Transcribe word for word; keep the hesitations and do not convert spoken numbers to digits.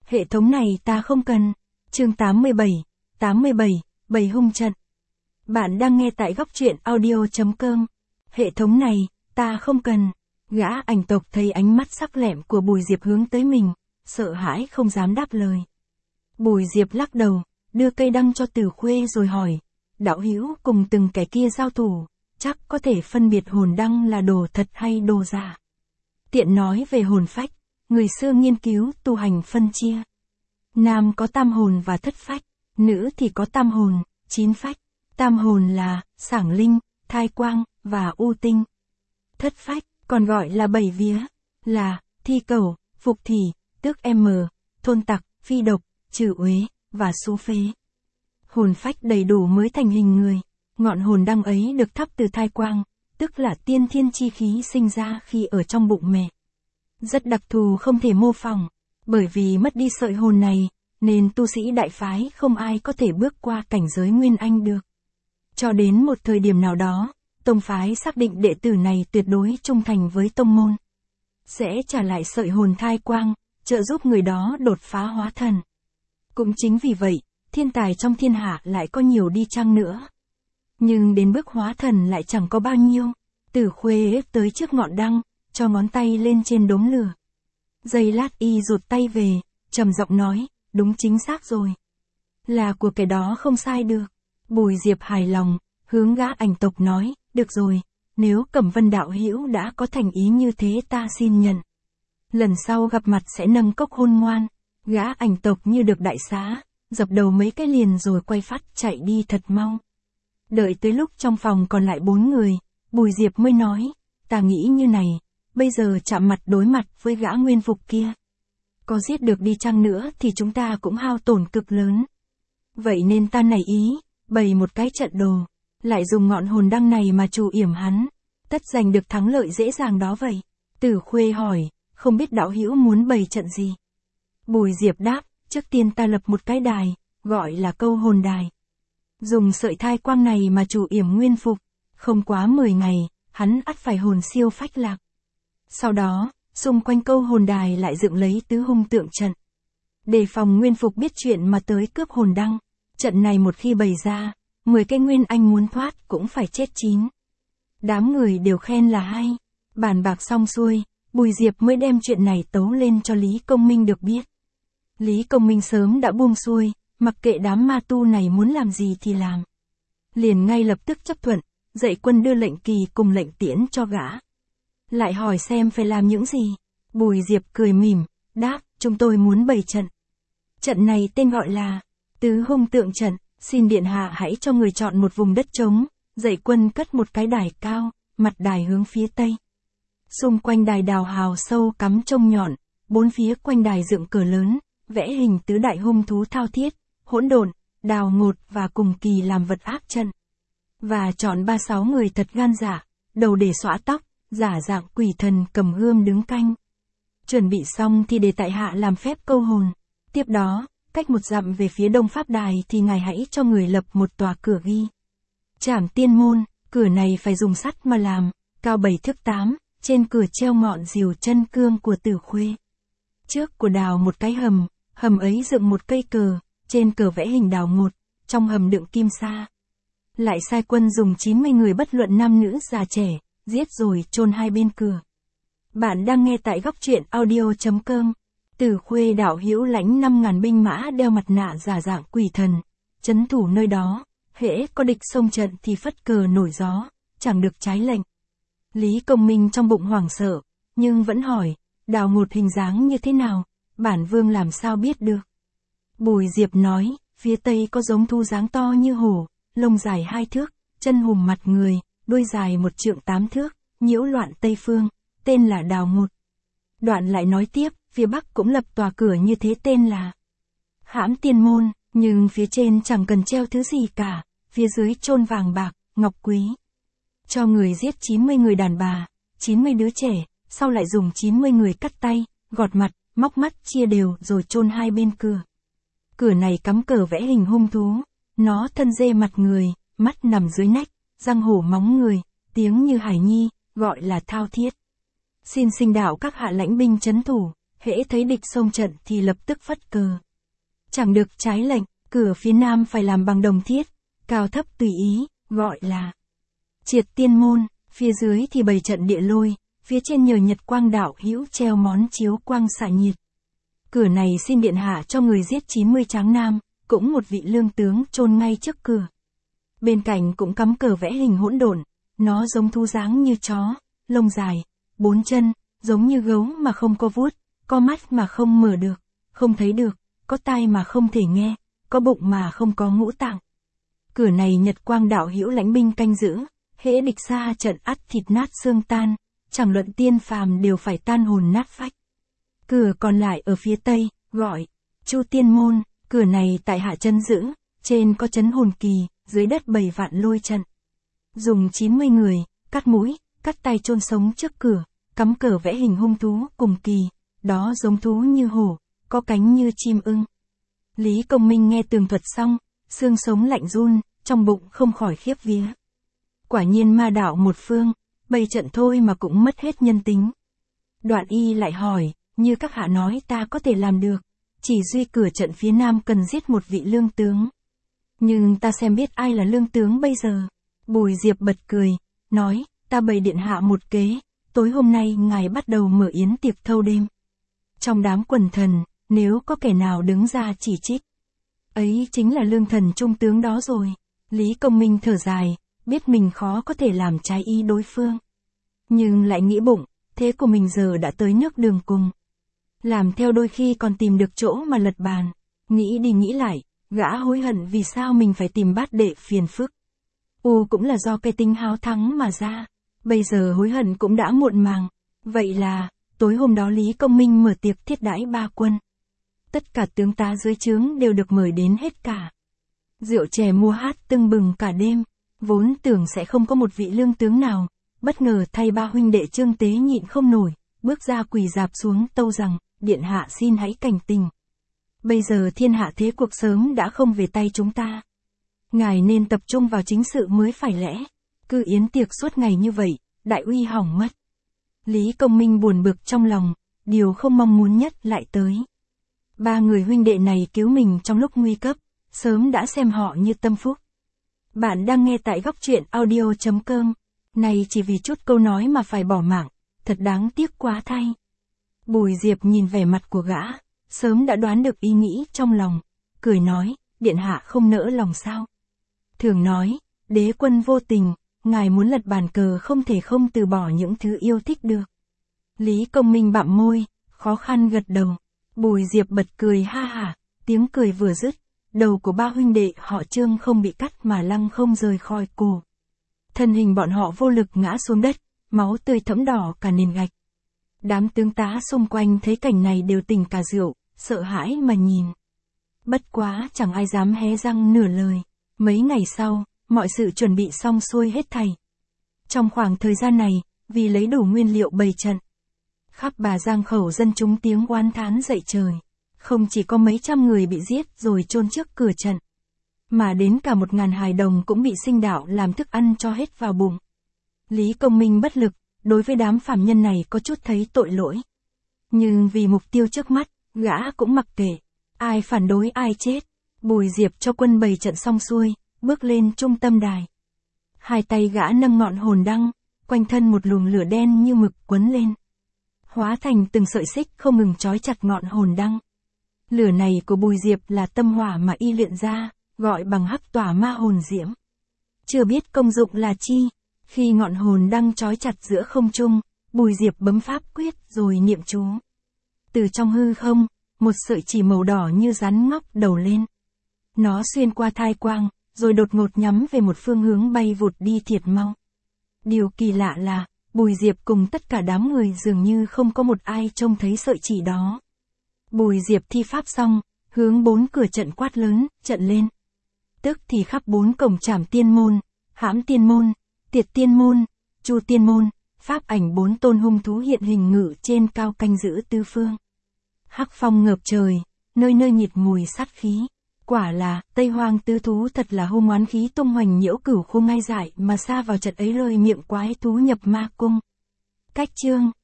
Hệ thống này ta không cần. Chương tám mươi bảy, tám mươi bảy, Bầy hung trận. Bạn đang nghe tại góc truyện audio chấm com. Hệ thống này, ta không cần. Gã ảnh tộc thấy ánh mắt sắc lẹm của Bùi Diệp hướng tới mình, sợ hãi không dám đáp lời. Bùi Diệp lắc đầu, đưa cây đăng cho Tử Khuê rồi hỏi, đạo hữu cùng từng kẻ kia giao thủ, chắc có thể phân biệt hồn đăng là đồ thật hay đồ giả. Tiện nói về hồn phách, người xưa nghiên cứu tu hành phân chia. Nam có tam hồn và thất phách, nữ thì có tam hồn, chín phách. Tam hồn là Sảng Linh, Thai Quang và U Tinh. Thất phách, còn gọi là bảy vía, là Thi Cẩu, Phục Thị, Tước M, Thôn Tặc, Phi Độc, Trừ Uế và Xú Phế. Hồn phách đầy đủ mới thành hình người. Ngọn hồn đăng ấy được thắp từ thai quang, tức là tiên thiên chi khí sinh ra khi ở trong bụng mẹ. Rất đặc thù không thể mô phỏng, bởi vì mất đi sợi hồn này, nên tu sĩ đại phái không ai có thể bước qua cảnh giới Nguyên Anh được. Cho đến một thời điểm nào đó, tông phái xác định đệ tử này tuyệt đối trung thành với tông môn. Sẽ trả lại sợi hồn thai quang, trợ giúp người đó đột phá hóa thần. Cũng chính vì vậy, thiên tài trong thiên hạ lại có nhiều đi chăng nữa. Nhưng đến bước hóa thần lại chẳng có bao nhiêu. Tử Khuê ép tới trước ngọn đăng, cho ngón tay lên trên đốm lửa. Giây lát y rụt tay về, trầm giọng nói, đúng chính xác rồi. Là của kẻ đó không sai được. Bùi Diệp hài lòng, hướng gã ảnh tộc nói, được rồi, nếu Cẩm Vân đạo hữu đã có thành ý như thế ta xin nhận. Lần sau gặp mặt sẽ nâng cốc hôn ngoan. Gã ảnh tộc như được đại xá, dập đầu mấy cái liền rồi quay phát chạy đi thật mau. Đợi tới lúc trong phòng còn lại bốn người, Bùi Diệp mới nói, ta nghĩ như này, bây giờ chạm mặt đối mặt với gã nguyên phục kia. Có giết được đi chăng nữa thì chúng ta cũng hao tổn cực lớn. Vậy nên ta nảy ý, bày một cái trận đồ, lại dùng ngọn hồn đăng này mà trù yểm hắn, tất giành được thắng lợi dễ dàng đó vậy. Tử Khuê hỏi, không biết đạo hữu muốn bày trận gì? Bùi Diệp đáp, trước tiên ta lập một cái đài, gọi là câu hồn đài. Dùng sợi thai quang này mà trù yểm nguyên phục, không quá mười ngày, hắn ắt phải hồn siêu phách lạc. Sau đó, xung quanh câu hồn đài lại dựng lấy tứ hung tượng trận. Đề phòng nguyên phục biết chuyện mà tới cướp hồn đăng. Trận này một khi bày ra, mười cái nguyên anh muốn thoát cũng phải chết chín. Đám người đều khen là hay. Bàn bạc xong xuôi, Bùi Diệp mới đem chuyện này tấu lên cho Lý Công Minh được biết. Lý Công Minh sớm đã buông xuôi, mặc kệ đám ma tu này muốn làm gì thì làm. Liền ngay lập tức chấp thuận, dạy quân đưa lệnh kỳ cùng lệnh tiễn cho gã. Lại hỏi xem phải làm những gì. Bùi Diệp cười mỉm, đáp, chúng tôi muốn bày trận. Trận này tên gọi là Tứ Hung Tượng Trận, xin điện hạ hãy cho người chọn một vùng đất trống, dạy quân cất một cái đài cao, mặt đài hướng phía tây. Xung quanh đài đào hào sâu cắm trông nhọn, bốn phía quanh đài dựng cờ lớn, vẽ hình tứ đại hung thú thao thiết, hỗn độn, đào ngột và cùng kỳ làm vật áp trận. Và chọn ba sáu người thật gan dạ, đầu để xõa tóc, giả dạng quỷ thần cầm gươm đứng canh. Chuẩn bị xong thì để tại hạ làm phép câu hồn. Tiếp đó, cách một dặm về phía đông pháp đài thì ngài hãy cho người lập một tòa cửa ghi. Trảm Tiên Môn, cửa này phải dùng sắt mà làm, cao bảy thước tám, trên cửa treo ngọn diều chân cương của Tử Khuê. Trước của đào một cái hầm, hầm ấy dựng một cây cờ, trên cờ vẽ hình đào ngột, trong hầm đựng kim sa. Lại sai quân dùng chín mươi người bất luận nam nữ già trẻ, giết rồi chôn hai bên cửa. Bạn đang nghe tại góc truyện audio chấm com. Tử Khuê đạo hữu lãnh năm ngàn binh mã đeo mặt nạ giả dạng quỷ thần, trấn thủ nơi đó, hễ có địch xông trận thì phất cờ nổi gió, chẳng được trái lệnh. Lý Công Minh trong bụng hoảng sợ, nhưng vẫn hỏi, đào ngột hình dáng như thế nào, bản vương làm sao biết được. Bùi Diệp nói, phía tây có giống thu dáng to như hổ, lông dài hai thước, chân hùm mặt người, đuôi dài một trượng tám thước, nhiễu loạn tây phương, tên là đào ngột. Đoạn lại nói tiếp, phía bắc cũng lập tòa cửa như thế tên là Hãm Tiên Môn, nhưng phía trên chẳng cần treo thứ gì cả, phía dưới chôn vàng bạc, ngọc quý. Cho người giết chín mươi người đàn bà, chín mươi đứa trẻ, sau lại dùng chín mươi người cắt tay, gọt mặt, móc mắt chia đều rồi chôn hai bên cửa. Cửa này cắm cờ vẽ hình hung thú, nó thân dê mặt người, mắt nằm dưới nách, răng hổ móng người, tiếng như hải nhi, gọi là thao thiết. Xin sinh đạo các hạ lãnh binh trấn thủ, hễ thấy địch xông trận thì lập tức phất cờ. Chẳng được trái lệnh, cửa phía nam phải làm bằng đồng thiết, cao thấp tùy ý, gọi là triệt tiên môn, phía dưới thì bày trận địa lôi, phía trên nhờ nhật quang đạo hữu treo món chiếu quang xạ nhiệt. Cửa này xin điện hạ cho người giết chín mươi tráng nam, cũng một vị lương tướng chôn ngay trước cửa. Bên cạnh cũng cắm cờ vẽ hình hỗn độn, nó giống thú dáng như chó, lông dài, bốn chân, giống như gấu mà không có vuốt, có mắt mà không mở được, không thấy được, có tai mà không thể nghe, có bụng mà không có ngũ tạng. Cửa này nhật quang đạo hữu lãnh binh canh giữ, hễ địch xa trận ắt thịt nát xương tan, chẳng luận tiên phàm đều phải tan hồn nát phách. Cửa còn lại ở phía tây, gọi Chu Tiên Môn, cửa này tại hạ chân giữ, trên có trấn hồn kỳ, dưới đất bảy vạn lôi trận. Dùng chín mươi người, cắt mũi, cắt tay chôn sống trước cửa, cắm cờ vẽ hình hung thú cùng kỳ, đó giống thú như hổ, có cánh như chim ưng. Lý Công Minh nghe tường thuật xong, xương sống lạnh run, trong bụng không khỏi khiếp vía. Quả nhiên ma đạo một phương, bày trận thôi mà cũng mất hết nhân tính. Đoạn y lại hỏi, như các hạ nói ta có thể làm được, chỉ duy cửa trận phía nam cần giết một vị lương tướng. Nhưng ta xem biết ai là lương tướng bây giờ. Bùi Diệp bật cười, nói, ta bày điện hạ một kế, tối hôm nay ngài bắt đầu mở yến tiệc thâu đêm. Trong đám quần thần, nếu có kẻ nào đứng ra chỉ trích, ấy chính là lương thần trung tướng đó rồi. Lý Công Minh thở dài, biết mình khó có thể làm trái ý đối phương. Nhưng lại nghĩ bụng, thế của mình giờ đã tới nước đường cùng. Làm theo đôi khi còn tìm được chỗ mà lật bàn. Nghĩ đi nghĩ lại, gã hối hận vì sao mình phải tìm bát đệ phiền phức. U cũng là do cái tính háo thắng mà ra. Bây giờ hối hận cũng đã muộn màng. Vậy là, tối hôm đó Lý Công Minh mở tiệc thiết đãi ba quân. Tất cả tướng tá dưới trướng đều được mời đến hết cả. Rượu chè mua hát tưng bừng cả đêm. Vốn tưởng sẽ không có một vị lương tướng nào. Bất ngờ thay ba huynh đệ Trương Tế nhịn không nổi, bước ra quỳ dạp xuống tâu rằng, điện hạ xin hãy cảnh tình. Bây giờ thiên hạ thế cuộc sớm đã không về tay chúng ta. Ngài nên tập trung vào chính sự mới phải lẽ. Cứ yến tiệc suốt ngày như vậy, đại uy hỏng mất. Lý Công Minh buồn bực trong lòng, điều không mong muốn nhất lại tới. Ba người huynh đệ này cứu mình trong lúc nguy cấp, sớm đã xem họ như tâm phúc. Bạn đang nghe tại góc truyện audio chấm com. Này chỉ vì chút câu nói mà phải bỏ mạng, thật đáng tiếc quá thay. Bùi Diệp nhìn vẻ mặt của gã, sớm đã đoán được ý nghĩ trong lòng, cười nói, điện hạ không nỡ lòng sao. Thường nói, đế quân vô tình, ngài muốn lật bàn cờ không thể không từ bỏ những thứ yêu thích được. Lý Công Minh bặm môi, khó khăn gật đầu. Bùi Diệp bật cười ha hả, tiếng cười vừa dứt, đầu của ba huynh đệ họ Trương không bị cắt mà lăng không rời khỏi cổ. Thân hình bọn họ vô lực ngã xuống đất, máu tươi thẫm đỏ cả nền gạch. Đám tướng tá xung quanh thấy cảnh này đều tỉnh cả rượu, sợ hãi mà nhìn. Bất quá chẳng ai dám hé răng nửa lời. Mấy ngày sau, mọi sự chuẩn bị xong xuôi hết thảy. Trong khoảng thời gian này, vì lấy đủ nguyên liệu bày trận, khắp Bà Giang khẩu dân chúng tiếng oán thán dậy trời. Không chỉ có mấy trăm người bị giết rồi chôn trước cửa trận, mà đến cả một ngàn hài đồng cũng bị sinh đạo làm thức ăn cho hết vào bụng. Lý Công Minh bất lực, đối với đám phàm nhân này có chút thấy tội lỗi. Nhưng vì mục tiêu trước mắt, gã cũng mặc kệ, ai phản đối ai chết. Bùi Diệp cho quân bày trận xong xuôi, bước lên trung tâm đài. Hai tay gã nâng ngọn hồn đăng, quanh thân một luồng lửa đen như mực quấn lên, hóa thành từng sợi xích không ngừng trói chặt ngọn hồn đăng. Lửa này của Bùi Diệp là tâm hỏa mà y luyện ra, gọi bằng hắc tỏa ma hồn diễm. Chưa biết công dụng là chi, khi ngọn hồn đăng trói chặt giữa không trung, Bùi Diệp bấm pháp quyết rồi niệm chú. Từ trong hư không, một sợi chỉ màu đỏ như rắn ngóc đầu lên. Nó xuyên qua thai quang, rồi đột ngột nhắm về một phương hướng bay vụt đi thiệt mau. Điều kỳ lạ là, Bùi Diệp cùng tất cả đám người dường như không có một ai trông thấy sợi chỉ đó. Bùi Diệp thi pháp xong, hướng bốn cửa trận quát lớn, trận lên. Tức thì khắp bốn cổng Trảm Tiên Môn, Hãm Tiên Môn, Tiệt Tiên Môn, Chu Tiên Môn, pháp ảnh bốn tôn hung thú hiện hình ngự trên cao canh giữ tứ phương. Hắc phong ngợp trời, nơi nơi nhịt mùi sát khí. Quả là, Tây Hoang tứ thú thật là hung oán khí tung hoành nhiễu cửu khung ngay dại mà xa vào trận ấy rơi miệng quái thú nhập ma cung. Cách chương